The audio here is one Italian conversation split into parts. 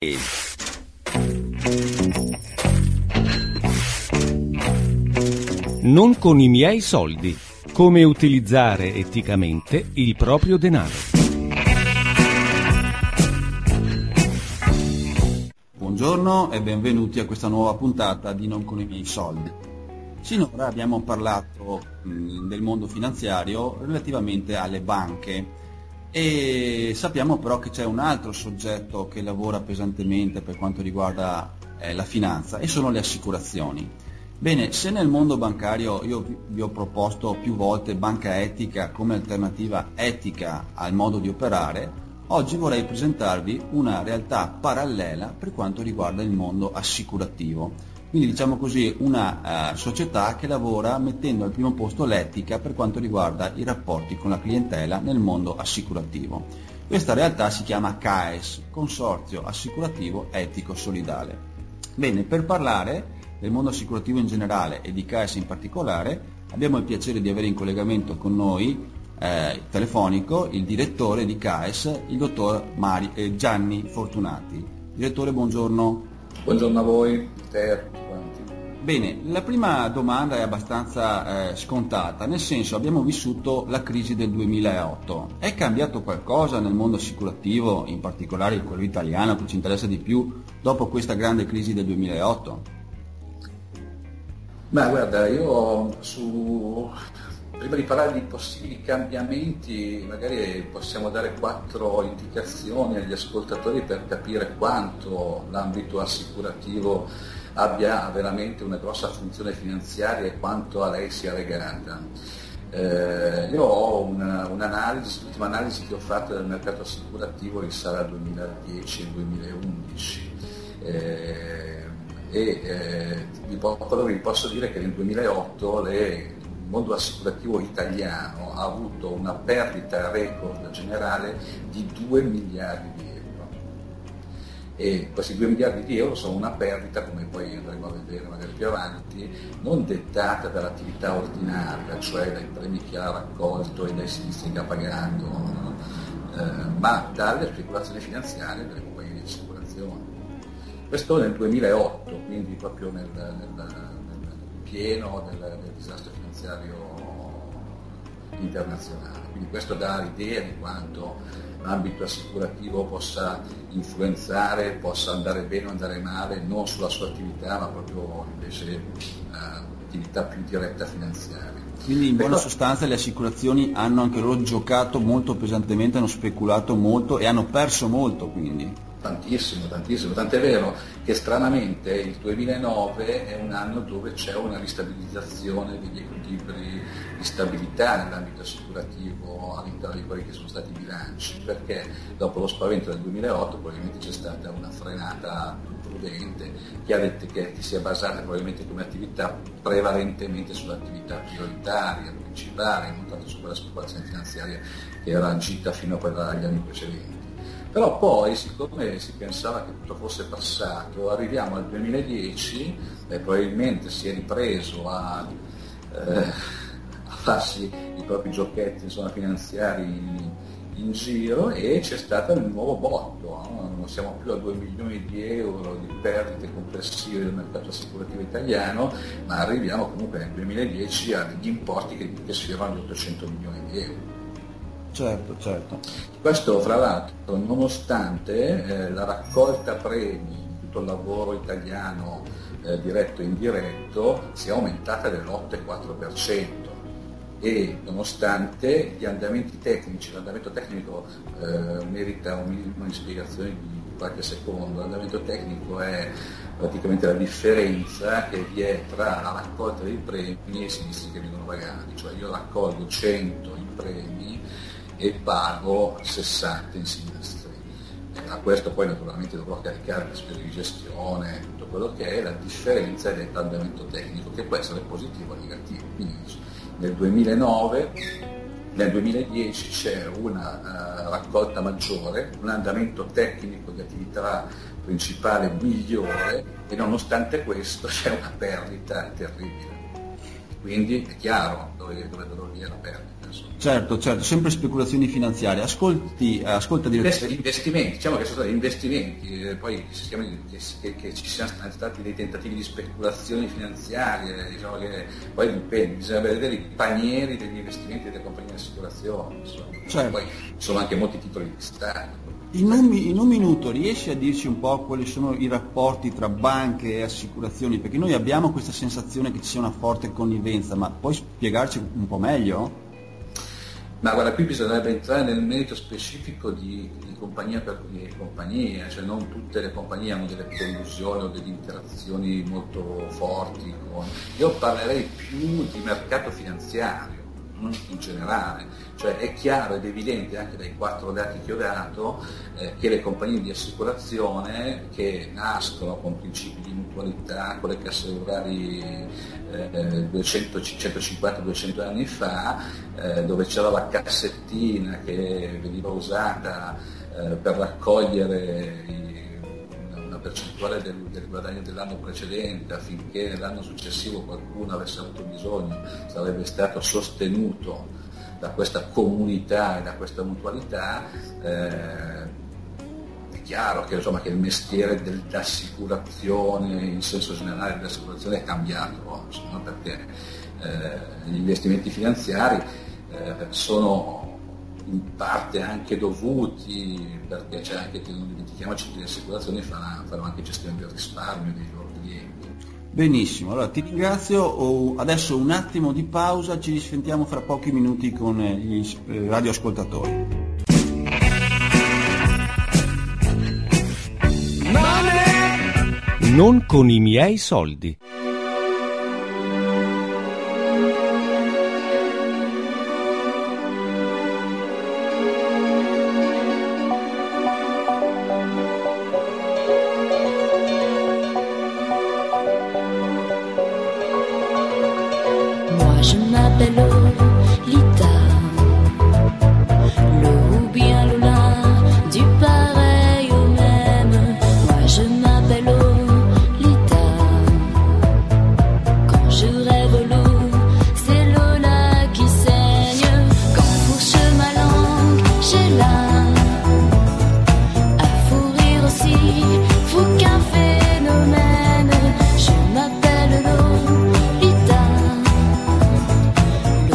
Non con i miei soldi. Come utilizzare eticamente il proprio denaro. Buongiorno e benvenuti a questa nuova puntata di Non con i miei soldi. Sinora abbiamo parlato del mondo finanziario relativamente alle banche e sappiamo però che c'è un altro soggetto che lavora pesantemente per quanto riguarda la finanza e sono le assicurazioni. Bene, se nel mondo bancario io vi ho proposto più volte banca etica come alternativa etica al modo di operare, oggi vorrei presentarvi una realtà parallela per quanto riguarda il mondo assicurativo. Quindi diciamo così una società che lavora mettendo al primo posto l'etica per quanto riguarda i rapporti con la clientela nel mondo assicurativo. Questa realtà si chiama CAES, Consorzio Assicurativo Etico Solidale. Bene, per parlare del mondo assicurativo in generale e di CAES in particolare, abbiamo il piacere di avere in collegamento con noi telefonico il direttore di CAES, il dottor Gianni Fortunati. Direttore, buongiorno. Buongiorno a voi, a te e a tutti quanti. Bene, la prima domanda è abbastanza scontata, nel senso abbiamo vissuto la crisi del 2008. È cambiato qualcosa nel mondo assicurativo, in particolare quello italiano che ci interessa di più, dopo questa grande crisi del 2008? Ma guarda, prima di parlare di possibili cambiamenti, magari possiamo dare 4 indicazioni agli ascoltatori per capire quanto l'ambito assicurativo abbia veramente una grossa funzione finanziaria e quanto a lei sia legata. Io ho l'ultima analisi che ho fatto del mercato assicurativo risale al 2010 e 2011. Vi posso dire che nel 2008 il mondo assicurativo italiano ha avuto una perdita record generale di 2 miliardi di euro. E questi 2 miliardi di euro sono una perdita, come poi andremo a vedere magari più avanti, non dettata dall'attività ordinaria, cioè dai premi che ha raccolto e dai sinistri che ha pagato, ma dalle speculazioni finanziarie delle compagnie di assicurazione. Questo nel 2008, quindi proprio nel pieno del disastro finanziario internazionale. Quindi questo dà l'idea di quanto l'ambito assicurativo possa influenzare, possa andare bene o andare male, non sulla sua attività, ma proprio invece l'attività più diretta finanziaria. Quindi in buona sostanza le assicurazioni hanno anche loro giocato molto pesantemente, hanno speculato molto e hanno perso molto quindi. Tantissimo, tant'è vero che stranamente il 2009 è un anno dove c'è una ristabilizzazione degli equilibri di stabilità nell'ambito assicurativo all'interno di quelli che sono stati i bilanci, perché dopo lo spavento del 2008 probabilmente c'è stata una frenata più prudente che si è basata probabilmente come attività prevalentemente sull'attività prioritaria, principale, non tanto su quella speculazione finanziaria che era agita fino agli anni precedenti. Però poi, siccome si pensava che tutto fosse passato, arriviamo al 2010 e probabilmente si è ripreso a farsi i propri giochetti finanziari in giro e c'è stato il nuovo botto, no? Non siamo più a 2 milioni di euro di perdite complessive del mercato assicurativo italiano, ma arriviamo comunque nel 2010 a degli importi che sfiorano gli 800 milioni di euro. Certo. Questo fra l'altro nonostante la raccolta premi, tutto il lavoro italiano diretto e indiretto sia aumentata dell'8,4% e nonostante gli andamenti tecnici, l'andamento tecnico merita un minimo di spiegazione di qualche secondo. L'andamento tecnico è praticamente la differenza che vi è tra la raccolta dei premi e i sinistri che vengono pagati, cioè io raccolgo 100 in premi e pago 60 in sinistri. A questo poi naturalmente dovrò caricare le spese di gestione, tutto quello che è la differenza dell'andamento tecnico, che può essere positivo o negativo. Quindi nel 2010 c'è una raccolta maggiore, un andamento tecnico di attività principale migliore e nonostante questo c'è una perdita terribile. Quindi è chiaro dove via la perdita. Certo, sempre speculazioni finanziarie. Ascolta direttore. Investimenti, diciamo che sono stati investimenti, poi che ci siano stati dei tentativi di speculazioni finanziarie, diciamo che poi dipende, bisogna vedere i panieri degli investimenti delle compagnie di assicurazione, certo. Poi ci sono anche molti titoli di Stato. In un minuto riesci a dirci un po' quali sono i rapporti tra banche e assicurazioni? Perché noi abbiamo questa sensazione che ci sia una forte connivenza, ma puoi spiegarci un po' meglio? Ma guarda, qui bisognerebbe entrare nel merito specifico di compagnia per compagnia, cioè non tutte le compagnie hanno delle collusioni o delle interazioni molto forti. Io parlerei più di mercato finanziario, in generale, cioè è chiaro ed evidente anche dai 4 dati che ho dato che le compagnie di assicurazione che nascono con principi di mutualità, con le casse rurali 150-200 anni fa, dove c'era la cassettina che veniva usata per raccogliere una percentuale del guadagno dell'anno precedente affinché nell'anno successivo qualcuno avesse avuto bisogno, sarebbe stato sostenuto da questa comunità e da questa mutualità. È chiaro che, insomma, che il mestiere dell'assicurazione, in senso generale dell'assicurazione, è cambiato, insomma, perché gli investimenti finanziari sono in parte anche dovuti, perché c'è anche, non dimentichiamoci che le assicurazioni fanno anche gestione del risparmio dei loro clienti. Benissimo, allora ti ringrazio, adesso un attimo di pausa, ci risentiamo fra pochi minuti con i radioascoltatori. Non con i miei soldi. Moi je m'appelle Lolita, Lo ou bien Lola, du pareil au même. Moi je m'appelle Lolita, quand je rêve l'eau, c'est Lola qui saigne. Quand fourche ma langue, j'ai là à fourrir aussi, fou qu'un phénomène. Je m'appelle Lolita,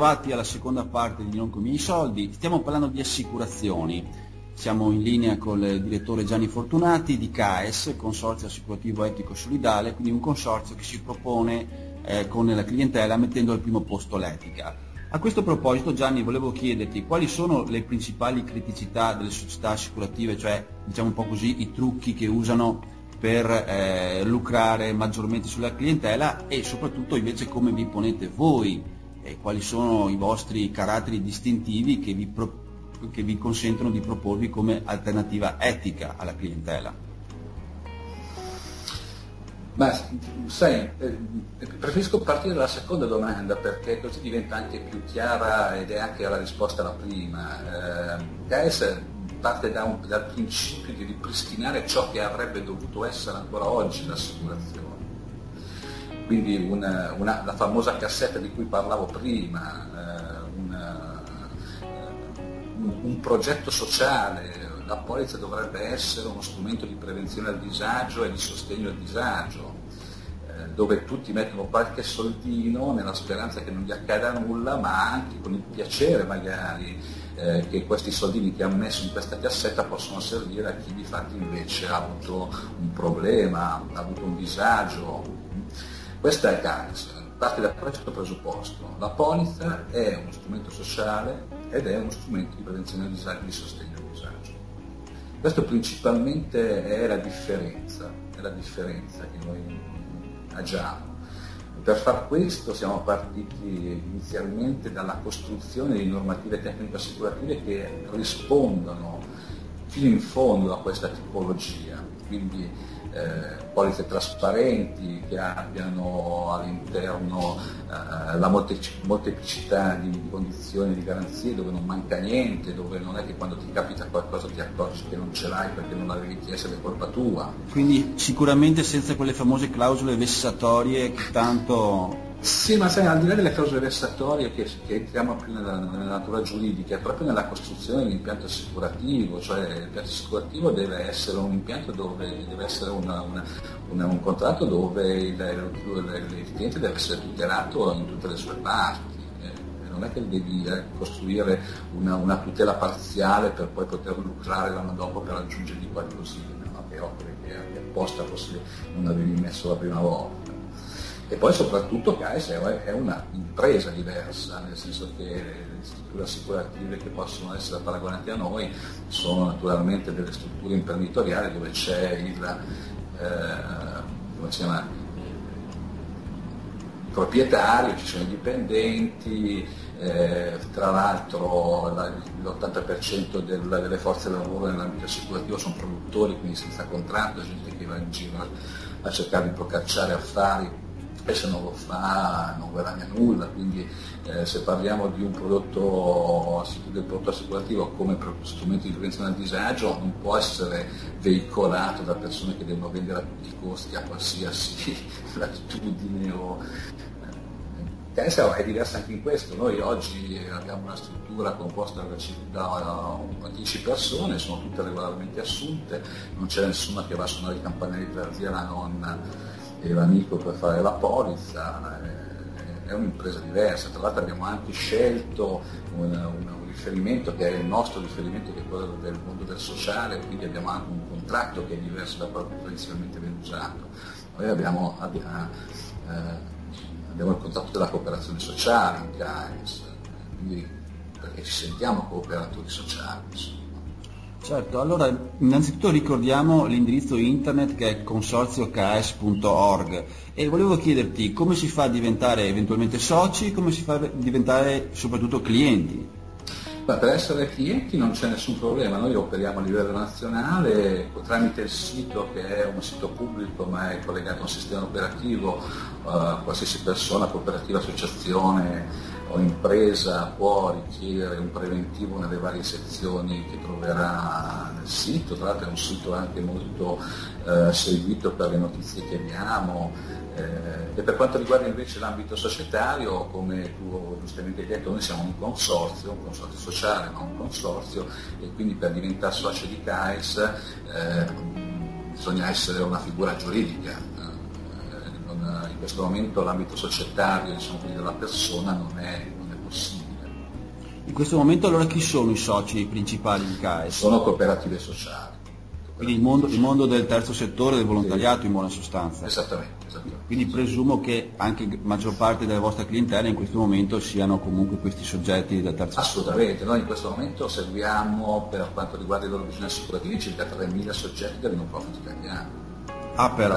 bentrovati alla seconda parte di Non con i miei soldi. Stiamo parlando di assicurazioni. Siamo in linea con il direttore Gianni Fortunati di CAES, Consorzio Assicurativo Etico Solidale, quindi un consorzio che si propone con la clientela mettendo al primo posto l'etica. A questo proposito, Gianni, volevo chiederti quali sono le principali criticità delle società assicurative, cioè diciamo un po' così i trucchi che usano per lucrare maggiormente sulla clientela, e soprattutto invece come vi ponete voi e quali sono i vostri caratteri distintivi che vi consentono di proporvi come alternativa etica alla clientela. Ma sai, preferisco partire dalla seconda domanda perché così diventa anche più chiara ed è anche la risposta alla prima. CAES parte dal principio di ripristinare ciò che avrebbe dovuto essere ancora oggi l'assicurazione. Quindi la famosa cassetta di cui parlavo prima, un progetto sociale. La polizza dovrebbe essere uno strumento di prevenzione al disagio e di sostegno al disagio, dove tutti mettono qualche soldino nella speranza che non gli accada nulla, ma anche con il piacere magari che questi soldini che ha messo in questa cassetta possono servire a chi di fatto invece ha avuto un problema, ha avuto un disagio. Questa è CAES, parte da questo presupposto. La polizza è uno strumento sociale ed è uno strumento di prevenzione del disagio e di sostegno al disagio. Questo principalmente è la differenza che noi agiamo. Per far questo siamo partiti inizialmente dalla costruzione di normative tecnico-assicurative che rispondono fino in fondo a questa tipologia, quindi polizze trasparenti che abbiano all'interno la molteplicità di condizioni di garanzie, dove non manca niente, dove non è che quando ti capita qualcosa ti accorgi che non ce l'hai perché non l'avevi chiesto ed è colpa tua. Quindi sicuramente senza quelle famose clausole vessatorie che tanto... Sì, ma sai, al di là delle clausole vessatorie che entriamo più nella natura giuridica, è proprio nella costruzione dell'impianto assicurativo, cioè l'impianto assicurativo deve essere un impianto dove deve essere un contratto dove il cliente deve essere tutelato in tutte le sue parti. Non è che devi costruire una tutela parziale per poi poter lucrare l'anno dopo per aggiungergli qualcosina, no? Che opere che apposta forse non avevi messo la prima volta. E poi soprattutto CAES è una impresa diversa, nel senso che le strutture assicurative che possono essere paragonate a noi sono naturalmente delle strutture imprenditoriali dove c'è il proprietario, ci sono i dipendenti, tra l'altro l'80% delle forze lavoro nell'ambito assicurativo sono produttori, quindi senza contratto, gente che va in giro a cercare di procacciare affari e se non lo fa non guadagna nulla, quindi se parliamo di un prodotto assicurativo come strumento di prevenzione al disagio non può essere veicolato da persone che devono vendere a tutti i costi a qualsiasi latitudine è diversa anche in questo. Noi oggi abbiamo una struttura composta da 10 persone, sono tutte regolarmente assunte, non c'è nessuno che va a suonare i campanelli per zia la nonna e l'amico per fare la polizza, è un'impresa diversa. Tra l'altro abbiamo anche scelto un riferimento che è il nostro riferimento, che è quello del mondo del sociale, quindi abbiamo anche un contratto che è diverso da quello che tradizionalmente viene usato. Noi abbiamo il contratto della cooperazione sociale in CAES, quindi perché ci sentiamo cooperatori sociali, insomma. Certo, allora innanzitutto ricordiamo l'indirizzo internet che è consorziocaes.org e volevo chiederti come si fa a diventare eventualmente soci, come si fa a diventare soprattutto clienti. Per essere clienti non c'è nessun problema, noi operiamo a livello nazionale tramite il sito, che è un sito pubblico ma è collegato a un sistema operativo. Qualsiasi persona, cooperativa, associazione o impresa può richiedere un preventivo nelle varie sezioni che troverà nel sito. Tra l'altro è un sito anche molto seguito per le notizie che abbiamo. E per quanto riguarda invece l'ambito societario, come tu giustamente hai detto, noi siamo un consorzio sociale ma un consorzio, e quindi per diventare socio di CAES bisogna essere una figura giuridica. In questo momento l'ambito societario, quindi della persona, non è possibile. questo momento allora chi sono i soci principali di CAES? Sono cooperative sociali. Quindi il mondo del terzo settore, del volontariato in buona sostanza. Esattamente. Quindi presumo che anche la maggior parte della vostra clientela in questo momento siano comunque questi soggetti del terzo settore. Assolutamente, noi in questo momento seguiamo per quanto riguarda i loro bisogni assicurativi circa 3.000 soggetti del non profit italiano. Ah però.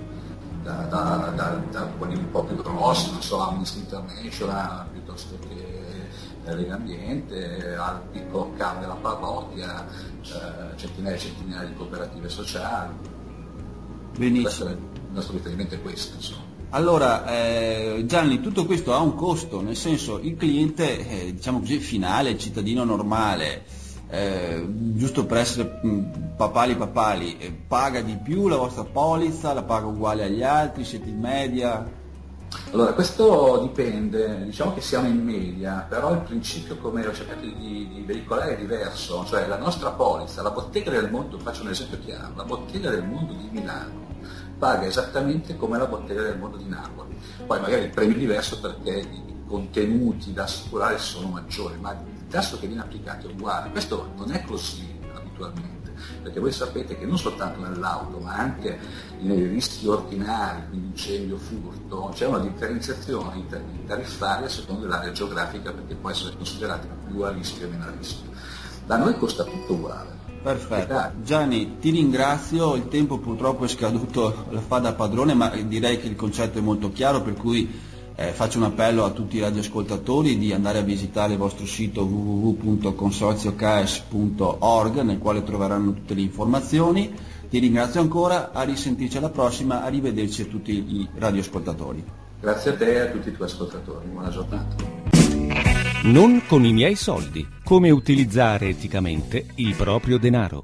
Da quelli un po' più grossi, non so, Amnesty International, piuttosto che Lega Ambiente, al piccolo capo della parrocchia, centinaia e centinaia di cooperative sociali. Benissimo. Il nostro riferimento è questo, insomma. Allora, Gianni, tutto questo ha un costo, nel senso il cliente, diciamo così, finale, il cittadino normale, giusto per essere papali, paga di più la vostra polizza, la paga uguale agli altri, siete in media? Allora, questo dipende, diciamo che siamo in media, però il principio, come ho cercato di veicolare, è diverso, cioè la nostra polizza, la Bottega del Mondo, faccio un esempio chiaro, la Bottega del Mondo di Milano paga esattamente come la Bottega del Mondo di Napoli, poi magari il premio è diverso perché i contenuti da assicurare sono maggiori, ma il tasso che viene applicato è uguale. Questo non è così abitualmente, perché voi sapete che non soltanto nell'auto, ma anche nei rischi ordinari, quindi incendio, furto, c'è una differenziazione in termini tariffari a seconda dell'area geografica, perché può essere considerata più a rischio e meno a rischio. Da noi costa tutto uguale. Perfetto. Gianni, ti ringrazio, il tempo purtroppo è scaduto, la fa da padrone, ma direi che il concetto è molto chiaro, per cui faccio un appello a tutti i radioascoltatori di andare a visitare il vostro sito www.consorziocaes.org, nel quale troveranno tutte le informazioni. Ti ringrazio ancora, a risentirci alla prossima, arrivederci a tutti i radioascoltatori. Grazie a te e a tutti i tuoi ascoltatori, buona giornata. Non con i miei soldi. Come utilizzare eticamente il proprio denaro.